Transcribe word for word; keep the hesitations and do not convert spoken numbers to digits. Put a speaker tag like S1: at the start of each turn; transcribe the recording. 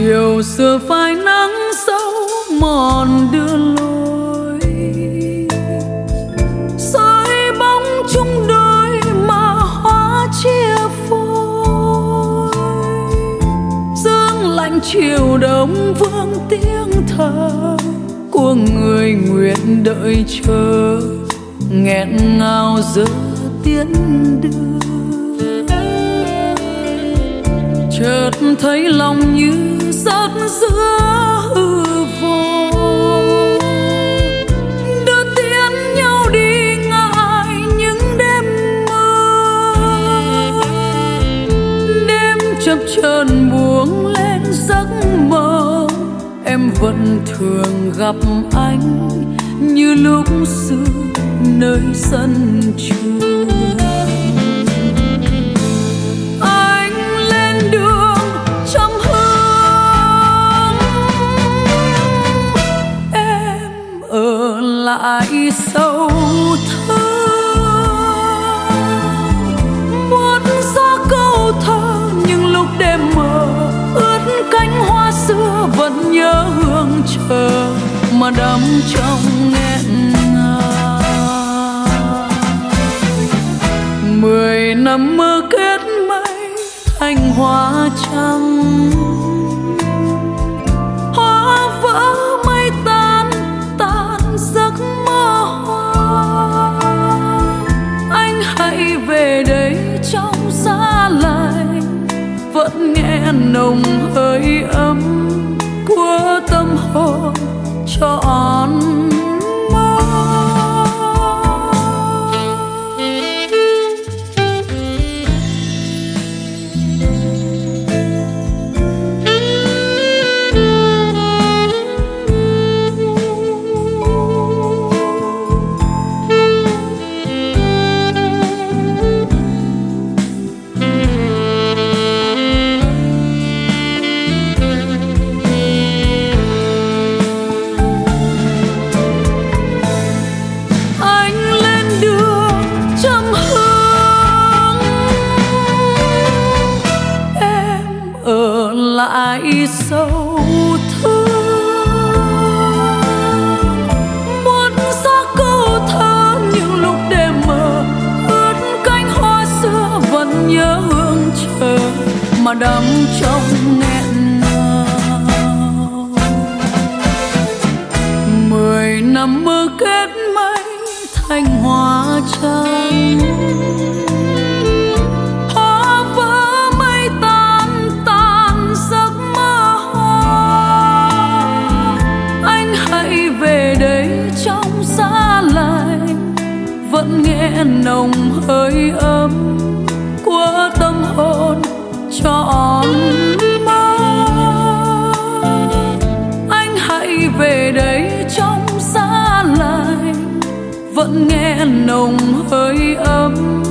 S1: chiều xưa phai nắng sâu mòn đưa lối, soi bóng chung đôi mà hóa chia phôi. Sương lạnh chiều đông vương tiếng thở của người nguyện đợi chờ, nghẹn ngào giờ tiến đưa. Chợt thấy lòng như giấc giữa hư vô, đưa tiễn nhau đi ngại những đêm mơ. Đêm chập chờn buông lên giấc mơ, em vẫn thường gặp anh như lúc xưa nơi sân trường. Lại sâu thơ buốt gió câu thơ, nhưng lúc đêm mờ ướt cánh hoa xưa vẫn nhớ hương chờ mà đắm trong nghẹn ngào. Mười năm mơ kết mây thành hoa trắng, hoa vỡ mây tan tan giấc mơ hoa. Anh hãy về đây trong xa lạnh, vẫn nghe nồng hơi ấm của tâm hồn trọn mơ. Lại sâu thương buốt gió câu thơ, những lúc đêm mờ ướt cánh hoa xưa vẫn nhớ hương chờ mà đắm trong nghẹn ngào. Mười năm mơ kết mây thành hoa trắng, vẫn nghe nồng hơi ấm của tâm hồn trọn mơ. Anh hãy về đây trong xa lạnh, vẫn nghe nồng hơi ấm